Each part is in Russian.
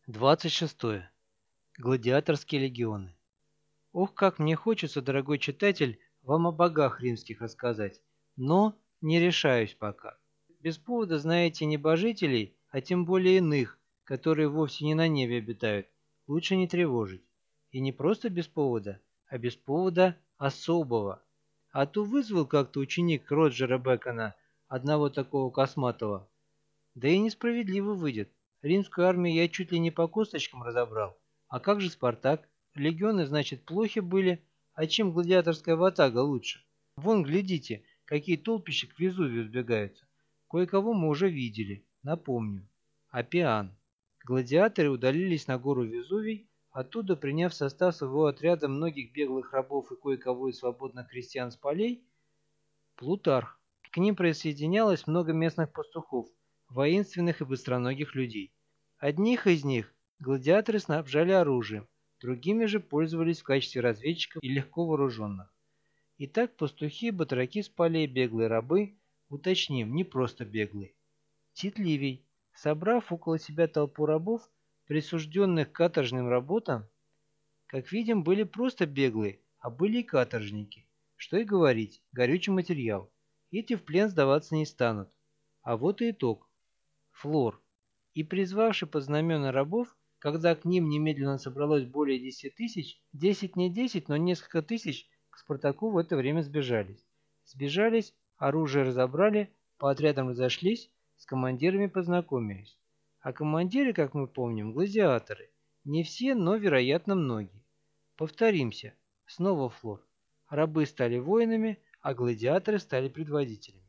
26. Гладиаторские легионы. Ох, как мне хочется, дорогой читатель, вам о богах римских рассказать, но не решаюсь пока. Без повода, знаете, небожителей, а тем более иных, которые вовсе не на небе обитают, лучше не тревожить. И не просто без повода, а без повода особого. А то вызвал как-то ученик Роджера Бекона, одного такого косматого. Да и несправедливо выйдет. Римскую армию я чуть ли не по косточкам разобрал. А как же Спартак? Легионы, значит, плохи были. А чем гладиаторская ватага лучше? Вон, глядите, какие толпища к Везувию сбегаются. Кое-кого мы уже видели, напомню. Аппиан. Гладиаторы удалились на гору Везувий, оттуда, приняв в состав своего отряда многих беглых рабов и кое-кого из свободных крестьян с полей, Плутарх. К ним присоединялось много местных пастухов, воинственных и быстроногих людей. Одних из них гладиаторы снабжали оружием, другими же пользовались в качестве разведчиков и легко вооруженных. Итак, пастухи, батраки с полей, беглые рабы, уточним, не просто беглые. Тит Ливий, собрав около себя толпу рабов, присужденных к каторжным работам, как видим, были просто беглые, а были и каторжники. Что и говорить, горючий материал. Эти в плен сдаваться не станут. А вот и итог. Флор. И призвавший под знамена рабов, когда к ним немедленно собралось более 10 тысяч, 10 не 10, но несколько тысяч к Спартаку в это время сбежались. Сбежались, оружие разобрали, по отрядам разошлись, с командирами познакомились. А командиры, как мы помним, гладиаторы. Не все, но, вероятно, многие. Повторимся. Снова флор. Рабы стали воинами, а гладиаторы стали предводителями.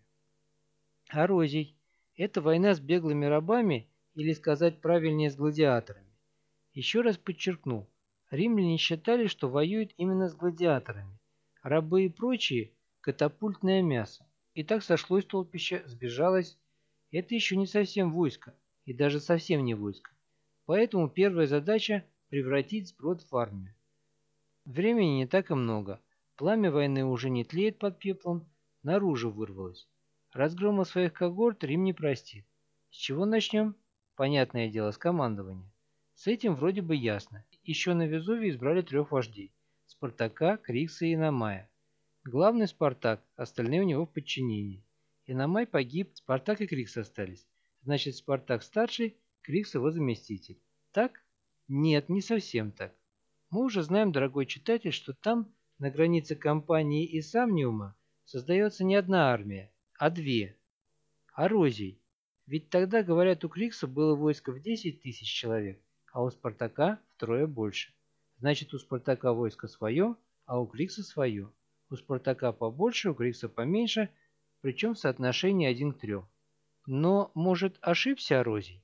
Орозий. Это война с беглыми рабами, или сказать правильнее, с гладиаторами. Еще раз подчеркну, римляне считали, что воюют именно с гладиаторами. Рабы и прочие – катапультное мясо. И так сошлось толпище, сбежалось. Это еще не совсем войско, и даже совсем не войско. Поэтому первая задача – превратить сброд в армию. Времени не так и много. Пламя войны уже не тлеет под пеплом, наружу вырвалось. Разгрома своих когорт Рим не простит. С чего начнем? Понятное дело, с командования. С этим вроде бы ясно. Еще на Везувии избрали 3 вождей. Спартака, Крикса и Иномая. Главный Спартак, остальные у него в подчинении. Иномай погиб, Спартак и Крикс остались. Значит, Спартак старший, Крикс его заместитель. Так? Нет, не совсем так. Мы уже знаем, дорогой читатель, что там, на границе Кампании и Самниума, создается не одна армия, а 2. Орозий. Ведь тогда, говорят, у Крикса было войско в 10 тысяч человек, а у Спартака втрое больше. Значит, у Спартака войско свое, а у Крикса свое. У Спартака побольше, у Крикса поменьше, причем в соотношении 1 к 3. Но, может, ошибся Орозий?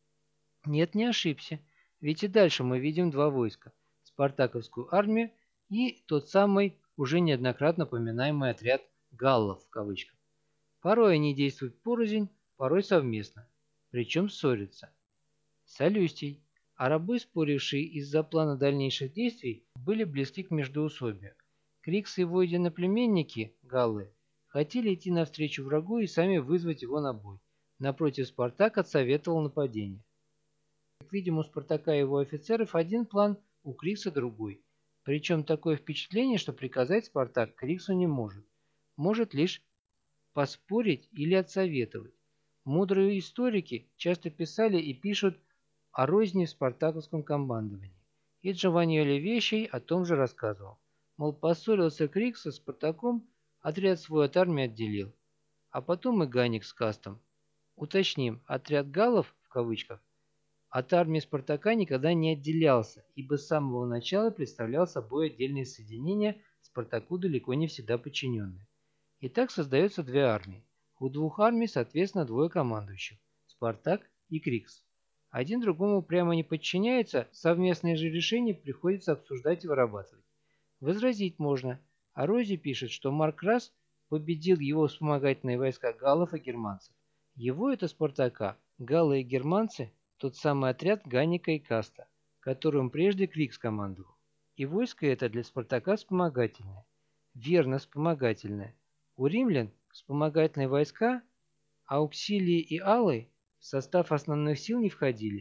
Нет, не ошибся. Ведь и дальше мы видим 2 войска. Спартаковскую армию и тот самый, уже неоднократно поминаемый отряд «галлов» в кавычках. Порой они действуют порознь, порой совместно. Причем ссорятся. Солюстий. А рабы, спорившие из-за плана дальнейших действий, были близки к междоусобию. Крикс и его единоплеменники, галлы, хотели идти навстречу врагу и сами вызвать его на бой. Напротив, Спартак отсоветовал нападение. Как видим, у Спартака и его офицеров один план, у Крикса другой. Причем такое впечатление, что приказать Спартак Криксу не может. Может лишь поспорить или отсоветовать. Мудрые историки часто писали и пишут о розни в спартаковском командовании. И Джованни Оливейший о том же рассказывал. Мол, поссорился Крикс со Спартаком, отряд свой от армии отделил. А потом и Ганик с Кастом. Уточним, отряд галлов, в кавычках, от армии Спартака никогда не отделялся, ибо с самого начала представлял собой отдельные соединения, Спартаку далеко не всегда подчиненные. И так создается 2 армии. У 2 армий, соответственно, 2 командующих – Спартак и Крикс. Один другому прямо не подчиняется, совместные же решения приходится обсуждать и вырабатывать. Возразить можно. Орози пишет, что Марк Расс победил его вспомогательные войска галлов и германцев. Его это Спартака, галлы и германцы – тот самый отряд Ганника и Каста, которым прежде Крикс командовал. И войско это для Спартака вспомогательное. Верно, вспомогательное. У римлян вспомогательные войска, ауксилии и аллы в состав основных сил не входили.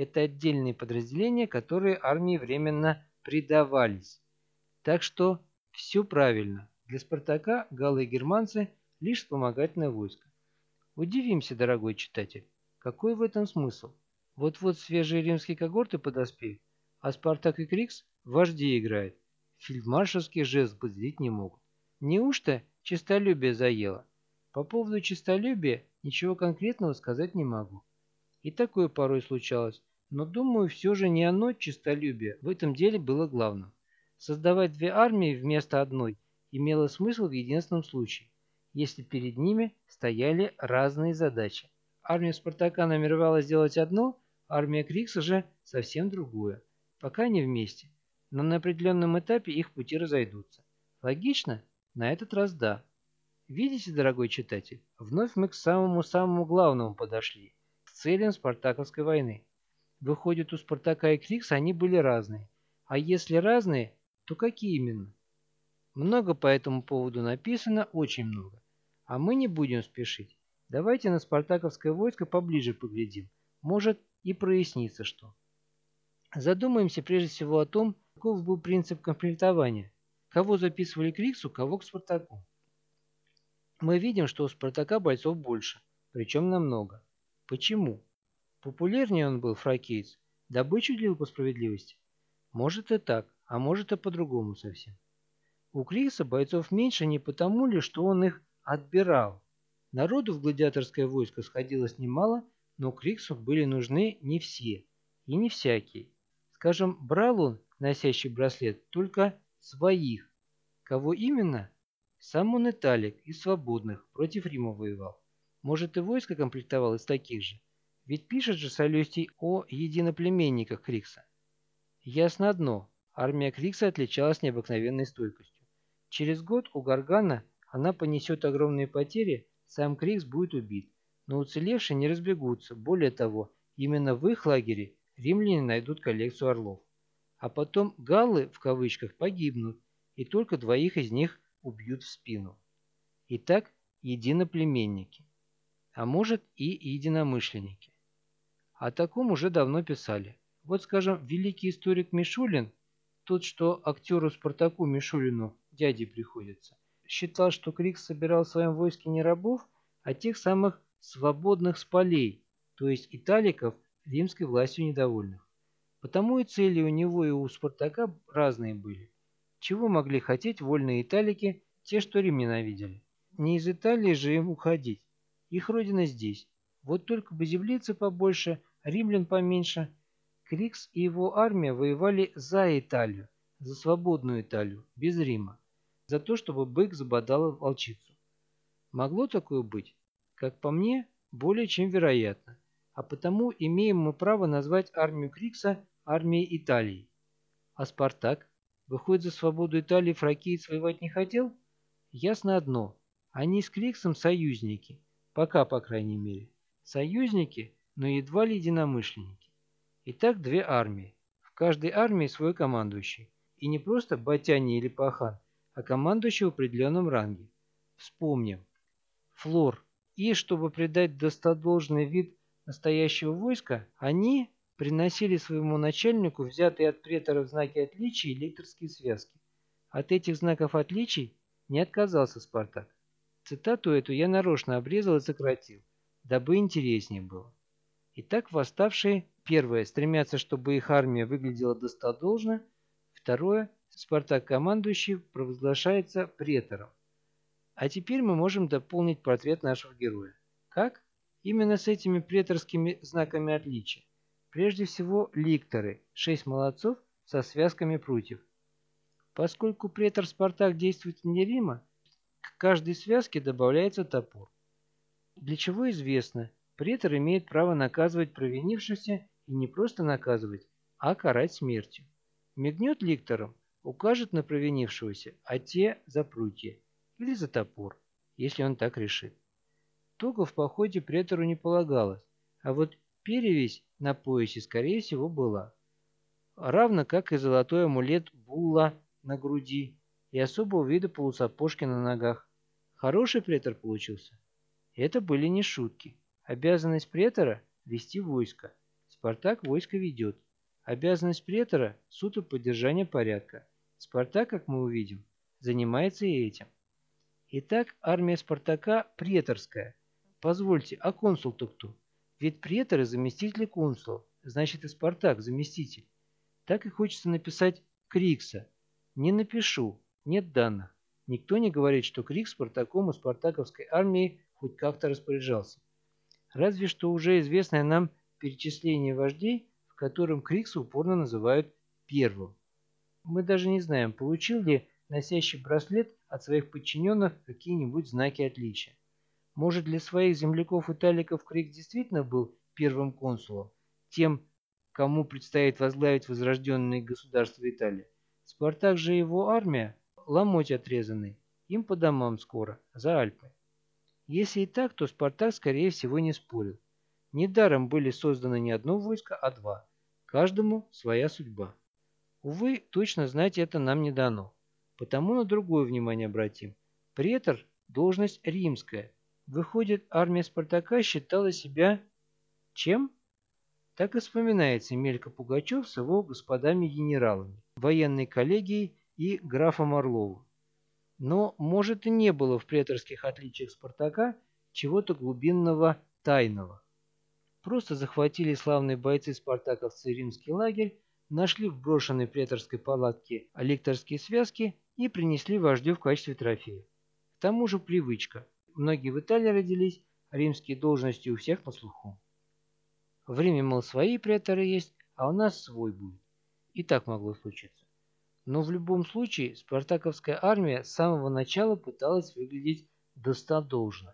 Это отдельные подразделения, которые армии временно придавались. Так что все правильно. Для Спартака галлы и германцы – лишь вспомогательное войско. Удивимся, дорогой читатель, какой в этом смысл? Вот-вот свежие римские когорты подоспеют, а Спартак и Крикс вожди играют. Фельдмаршальский жест позлить не могут. Неужто честолюбие заело? По поводу честолюбия ничего конкретного сказать не могу. И такое порой случалось, но думаю, все же не оно, честолюбие, в этом деле было главным. Создавать две армии вместо одной имело смысл в единственном случае, если перед ними стояли разные задачи. Армия Спартака намеревалась сделать одно, армия Крикса же совсем другое. Пока не вместе, но на определенном этапе их пути разойдутся. Логично? На этот раз да. Видите, дорогой читатель, вновь мы к самому-самому главному подошли, к целям Спартаковской войны. Выходит, у Спартака и Крикса они были разные. А если разные, то какие именно? Много по этому поводу написано, очень много. А мы не будем спешить. Давайте на спартаковское войско поближе поглядим. Может и прояснится что. Задумаемся прежде всего о том, каков был принцип комплектования. Кого записывали к Криксу, кого к Спартаку. Мы видим, что у Спартака бойцов больше, причем намного. Почему? Популярнее он был, фракиец, добычу делил по справедливости? Может и так, а может и по-другому совсем. У Крикса бойцов меньше не потому ли, что он их отбирал. Народу в гладиаторское войско сходилось немало, но Криксу были нужны не все и не всякие. Скажем, брал он, носящий браслет, только своих. Кого именно? Сам он Италик из свободных, против Рима воевал. Может и войско комплектовал из таких же. Ведь пишет же Солюстий о единоплеменниках Крикса. Ясно одно, армия Крикса отличалась необыкновенной стойкостью. Через год у Гаргана она понесет огромные потери, сам Крикс будет убит, но уцелевшие не разбегутся. Более того, именно в их лагере римляне найдут коллекцию орлов. А потом галлы, в кавычках, погибнут, и только двоих из них убьют в спину. Итак, единоплеменники, а может и единомышленники. О таком уже давно писали. Вот, скажем, великий историк Мишулин, тот, что актеру Спартаку Мишулину дяде приходится, считал, что Крикс собирал в своем войске не рабов, а тех самых свободных с полей, то есть италиков, римской властью недовольных. Потому и цели у него и у Спартака разные были. Чего могли хотеть вольные италики, те, что Рим ненавидели? Не из Италии же им уходить. Их родина здесь. Вот только бы землицы побольше, римлян поменьше. Крикс и его армия воевали за Италию, за свободную Италию, без Рима. За то, чтобы бык забодал волчицу. Могло такое быть? Как по мне, более чем вероятно. А потому имеем мы право назвать армию Крикса армией Италии. А Спартак? Выходит, за свободу Италии фракиец воевать не хотел? Ясно одно. Они с Криксом союзники. Пока, по крайней мере. Союзники, но едва ли единомышленники. Итак, две армии. В каждой армии свой командующий. И не просто Батяни или Пахан, а командующий в определенном ранге. Вспомним. Флор. И, чтобы придать достодолжный вид настоящего войска, они приносили своему начальнику взятые от преторов знаки отличия и лекторские связки. От этих знаков отличий не отказался Спартак. Цитату эту я нарочно обрезал и сократил, дабы интереснее было. Итак, восставшие, первое, стремятся, чтобы их армия выглядела достодолжно, второе, Спартак-командующий провозглашается претором. А теперь мы можем дополнить портрет нашего героя. Как? Именно с этими преторскими знаками отличия. Прежде всего, ликторы, 6 молодцов со связками прутьев. Поскольку претор Спартак действует вне Рима, к каждой связке добавляется топор. Для чего известно, претор имеет право наказывать провинившихся и не просто наказывать, а карать смертью. Мигнет ликтором, укажет на провинившегося, а те за прутья или за топор, если он так решит. Туго в походе претору не полагалось, а вот перевязь на поясе, скорее всего, была. Равно как и золотой амулет Булла на груди и особого вида полусапожки на ногах. Хороший претор получился. Это были не шутки. Обязанность претора – вести войско. Спартак войско ведет. Обязанность претора– суд и поддержание порядка. Спартак, как мы увидим, занимается и этим. Итак, армия Спартака преторская. Позвольте, а консул-то кто? Ведь преторы заместители консула, значит и Спартак заместитель. Так и хочется написать Крикса. Не напишу, нет данных. Никто не говорит, что Крикс Спартаком и спартаковской армией хоть как-то распоряжался. Разве что уже известное нам перечисление вождей, в котором Крикса упорно называют первым. Мы даже не знаем, получил ли носящий браслет от своих подчиненных какие-нибудь знаки отличия. Может, для своих земляков-италиков Крикс действительно был первым консулом, тем, кому предстоит возглавить возрожденные государства Италии. Спартак же его армия, ломоть отрезанный, им по домам скоро, за Альпы. Если и так, то Спартак, скорее всего, не спорил. Недаром были созданы не одно войско, а два. Каждому своя судьба. Увы, точно знать это нам не дано. Потому на другое внимание обратим. Претор– должность римская. Выходит, армия Спартака считала себя чем? Так и вспоминается Мелько Пугачев с его господами-генералами, военной коллегией и графом Орловым. Но, может, и не было в преторских отличиях Спартака чего-то глубинного, тайного. Просто захватили славные бойцы-спартаковцы римский лагерь, нашли в брошенной преторской палатке лекторские связки и принесли вождю в качестве трофея. К тому же привычка. Многие в Италии родились, римские должности у всех на слуху. В Риме, мол, свои преторы есть, а у нас свой будет. И так могло случиться. Но в любом случае спартаковская армия с самого начала пыталась выглядеть достодолжно.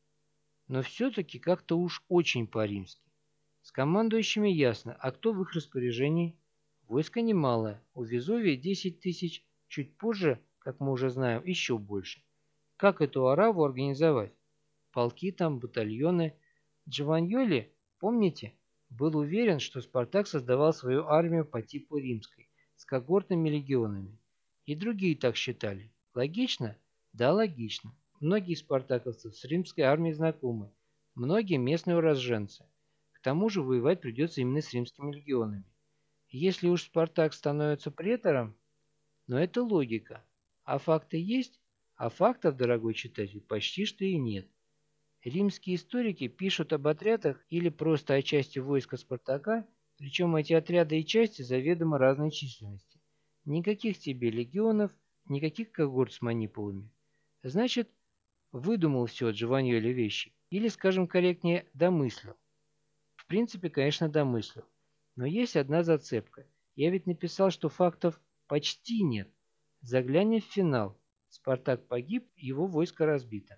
Но все-таки как-то уж очень по-римски. С командующими ясно, а кто в их распоряжении? Войско немалое, у Везувия 10 тысяч, чуть позже, как мы уже знаем, еще больше. Как эту араву организовать? Полки там, батальоны. Джованьоли, помните, был уверен, что Спартак создавал свою армию по типу римской, с когортными легионами. И другие так считали. Логично? Да, логично. Многие спартаковцы с римской армией знакомы, многие местные уроженцы. К тому же воевать придется именно с римскими легионами. Если уж Спартак становится претором, но это логика. А факты есть? А фактов, дорогой читатель, почти что и нет. Римские историки пишут об отрядах или просто о части войска Спартака, причем эти отряды и части заведомо разной численности. Никаких тебе легионов, никаких когорт с манипулами. Значит, выдумал все Джованьоли вещи. Или, скажем корректнее, домыслил. В принципе, конечно, домыслил. Но есть одна зацепка. Я ведь написал, что фактов почти нет. Заглянем в финал. Спартак погиб, его войско разбито.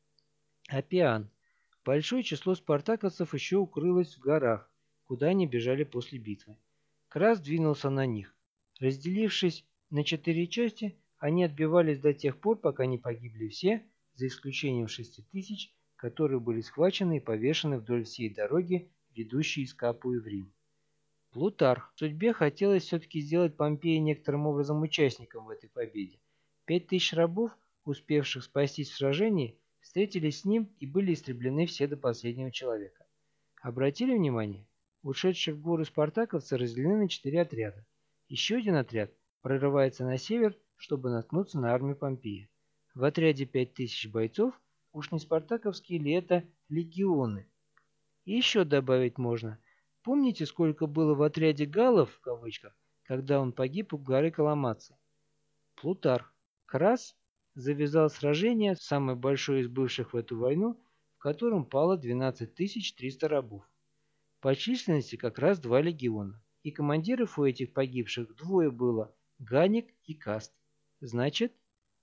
Аппиан. Большое число спартаковцев еще укрылось в горах, куда они бежали после битвы. Крас двинулся на них. Разделившись на 4 части, они отбивались до тех пор, пока не погибли все, за исключением 6 тысяч, которые были схвачены и повешены вдоль всей дороги, ведущей из Капуи в Рим. Плутарх. Судьбе хотелось все-таки сделать Помпея некоторым образом участником в этой победе. 5000 рабов, успевших спастись в сражении, встретились с ним и были истреблены все до последнего человека. Обратили внимание? Ушедшие в горы спартаковцы разделены на 4 отряда. Еще один отряд прорывается на север, чтобы наткнуться на армию Помпея. В отряде 5000 бойцов, уж не спартаковские ли это легионы? И еще добавить можно. Помните, сколько было в отряде галлов, в кавычках, когда он погиб у горы Коломаци? Плутарх. Крас завязал сражение, самое большое из бывших в эту войну, в котором пало 12 300 рабов. По численности как раз 2 легиона. И командиров у этих погибших двое было– Ганик и Каст. Значит,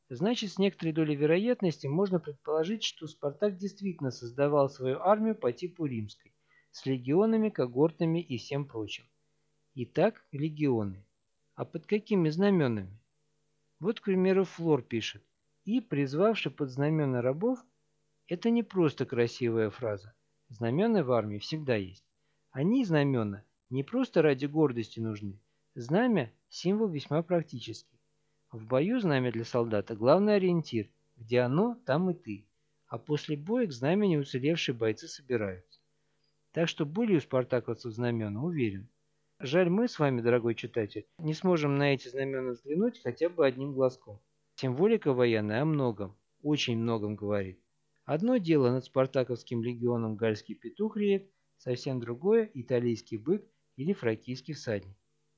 с некоторой долей вероятности можно предположить, что Спартак действительно создавал свою армию по типу римской, с легионами, когортами и всем прочим. Итак, легионы. А под какими знаменами? Вот, к примеру, Флор пишет. И, призвавши под знамена рабов, это не просто красивая фраза. Знамена в армии всегда есть. Они, знамена, не просто ради гордости нужны. Знамя– символ весьма практический. В бою знамя для солдата– главный ориентир. Где оно, там и ты. А после боя к знамени уцелевшие бойцы собираются. Так что были у спартаковцев знамена, уверен. Жаль, мы с вами, дорогой читатель, не сможем на эти знамена взглянуть хотя бы одним глазком. Символика военная о многом, очень многом говорит. Одно дело над спартаковским легионом гальский петух реет, совсем другое – италийский бык или фракийский всадник.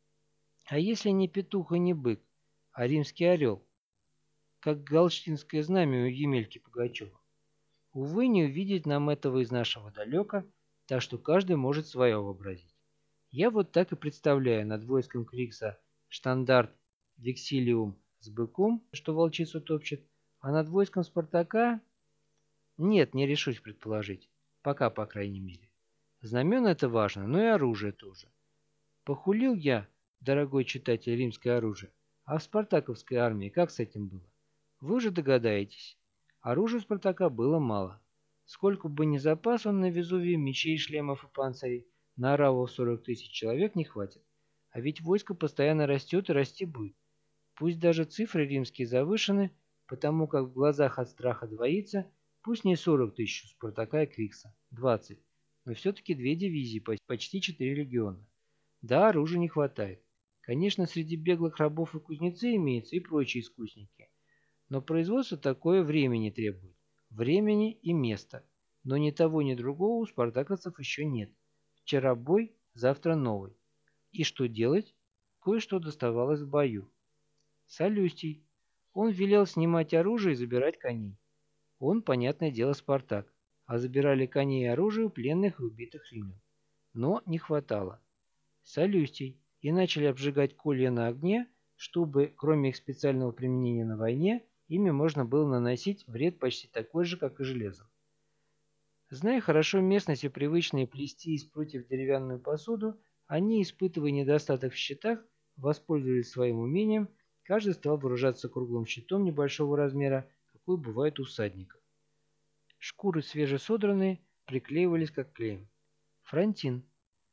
А если не петух и не бык, а римский орел, как галштинское знамя у Емельки Пугачева? Увы, не увидеть нам этого из нашего далека, так что каждый может свое вообразить. Я вот так и представляю над войском Крикса штандарт Вексилиум с быком, что волчицу топчет, а над войском Спартака... Нет, не решусь предположить. Пока, по крайней мере. Знамена это важно, но и оружие тоже. Похулил я, дорогой читатель, римское оружие. А в спартаковской армии как с этим было? Вы уже догадаетесь. Оружия у Спартака было мало. Сколько бы ни запас он на Везувии мечей, шлемов и панцирей, на ораву 40 тысяч человек не хватит. А ведь войско постоянно растет и расти будет. Пусть даже цифры римские завышены, потому как в глазах от страха двоится, пусть не 40 тысяч у Спартака и Крикса, 20, но все-таки две дивизии, почти 4 легиона. Да, оружия не хватает. Конечно, среди беглых рабов и кузнецы имеются и прочие искусники. Но производство такое времени требует. Времени и места. Но ни того, ни другого у спартаковцев еще нет. Вчера бой, завтра новый. И что делать? Кое-что доставалось в бою. Солюстий. Он велел снимать оружие и забирать коней. Он, понятное дело, Спартак. А забирали коней и оружие у пленных и убитых римлян. Но не хватало. Солюстий. И начали обжигать колья на огне, чтобы, кроме их специального применения на войне, ими можно было наносить вред почти такой же, как и железом. Зная хорошо местность и привычные плести из прутьев деревянную посуду, они, испытывая недостаток в щитах, воспользовались своим умением, каждый стал вооружаться круглым щитом небольшого размера, какой бывает у всадников. Шкуры свежесодранные приклеивались как клеем. Фронтин.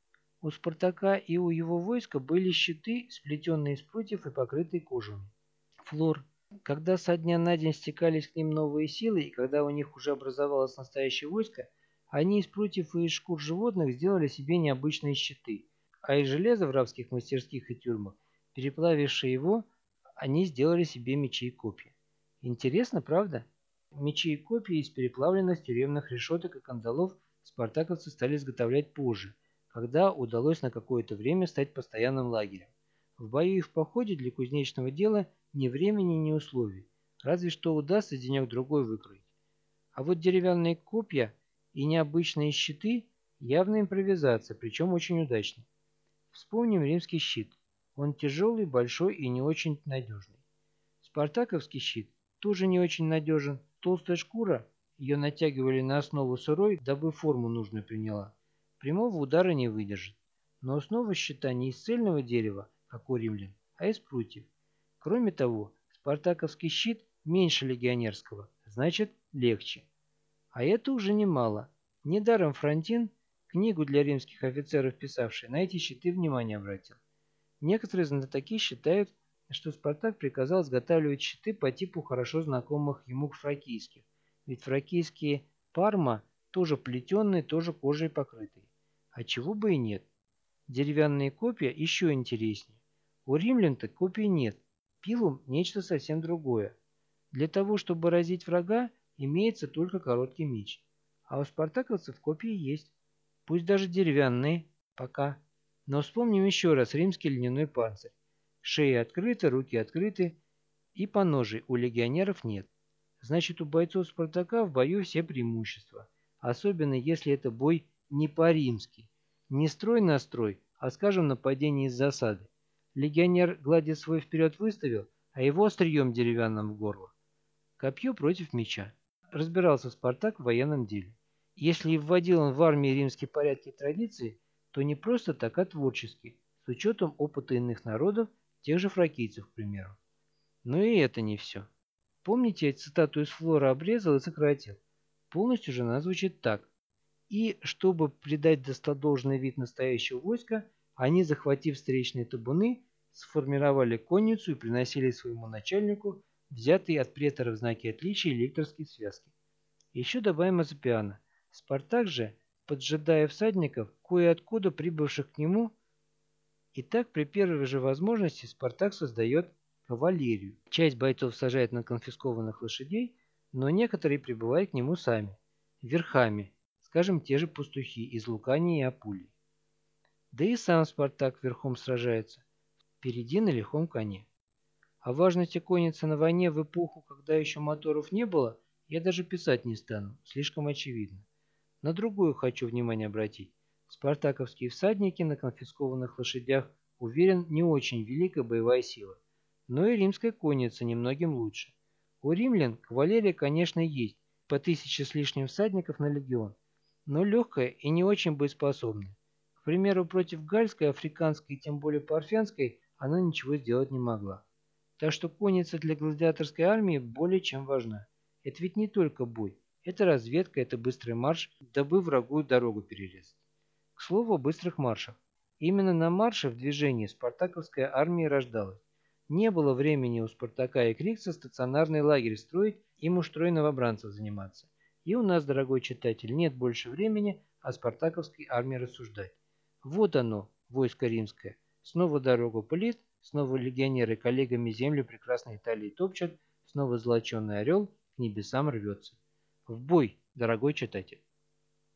У Спартака и у его войска были щиты, сплетенные из прутьев и покрытые кожами. Флор. Когда со дня на день стекались к ним новые силы, и когда у них уже образовалось настоящее войско, они из прутьев и из шкур животных сделали себе необычные щиты, а из железа в рабских мастерских и тюрьмах, переплавившие его, они сделали себе мечи и копья. Интересно, правда? Мечи и копья из переплавленных тюремных решеток и кандалов спартаковцы стали изготовлять позже, когда удалось на какое-то время стать постоянным лагерем. В бою и в походе для кузнечного дела ни времени, ни условий, разве что удастся денек-другой выкроить. А вот деревянные копья и необычные щиты – явная импровизация, причем очень удачная. Вспомним римский щит. Он тяжелый, большой и не очень надежный. Спартаковский щит тоже не очень надежен. Толстая шкура, ее натягивали на основу сырой, дабы форму нужную приняла. Прямого удара не выдержит. Но основа щита не из цельного дерева, как у римлян, а из прутьев. Кроме того, спартаковский щит меньше легионерского, значит легче. А это уже немало. Недаром Фронтин, книгу для римских офицеров писавший, на эти щиты внимание обратил. Некоторые знатоки считают, что Спартак приказал изготавливать щиты по типу хорошо знакомых ему фракийских, ведь фракийские парма тоже плетеные, тоже кожей покрытые. А чего бы и нет. Деревянные копья еще интереснее. У римлян-то копий нет, пилум нечто совсем другое. Для того, чтобы разить врага, имеется только короткий меч. А у спартаковцев копии есть. Пусть даже деревянные, пока. Но вспомним еще раз римский льняной панцирь. Шеи открыты, руки открыты, и поножей у легионеров нет. Значит, у бойцов Спартака в бою все преимущества. Особенно, если это бой не по-римски. Не строй на строй, а, скажем, нападение из засады. Легионер гладит свой вперед выставил, а его острием деревянным в горло. Копье против меча. Разбирался Спартак в военном деле. Если и вводил он в армии римские порядки и традиции, то не просто так, а творчески, с учетом опыта иных народов, тех же фракийцев, к примеру. Но и это не все. Помните, я цитату из Флора обрезал и сократил? Полностью же она звучит так. И, чтобы придать достодолжный вид настоящего войска, они, захватив встречные табуны, сформировали конницу и приносили своему начальнику взятые от преторов знаки отличия электорские связки. Еще добавим Азапиана. Спартак же, поджидая всадников, кое-откуда прибывших к нему. И так при первой же возможности Спартак создает кавалерию. Часть бойцов сажает на конфискованных лошадей, но некоторые прибывают к нему сами, верхами, скажем, те же пастухи из Лукании и Апулии. Да и сам Спартак верхом сражается, впереди на лихом коне. О важности конницы на войне в эпоху, когда еще моторов не было, я даже писать не стану, слишком очевидно. На другую хочу внимание обратить. Спартаковские всадники на конфискованных лошадях, уверен, не очень великая боевая сила. Но и римская конница немногим лучше. У римлян кавалерия, конечно, есть, по 1000 с лишним всадников на легион, но легкая и не очень боеспособная. К примеру, против гальской, африканской и тем более парфянской она ничего сделать не могла. Так что конница для гладиаторской армии более чем важна. Это ведь не только бой. Это разведка, это быстрый марш, дабы врагу дорогу перерезать. К слову о быстрых маршах. Именно на марше в движении спартаковская армия рождалась. Не было времени у Спартака и Крикса стационарный лагерь строить и муштрой новобранцев заниматься. И у нас, дорогой читатель, нет больше времени о спартаковской армии рассуждать. Вот оно, войско римское. Снова дорогу пылит, снова легионеры коллегами землю прекрасной Италии топчут, снова золоченый орел к небесам рвется. В бой, дорогой читатель!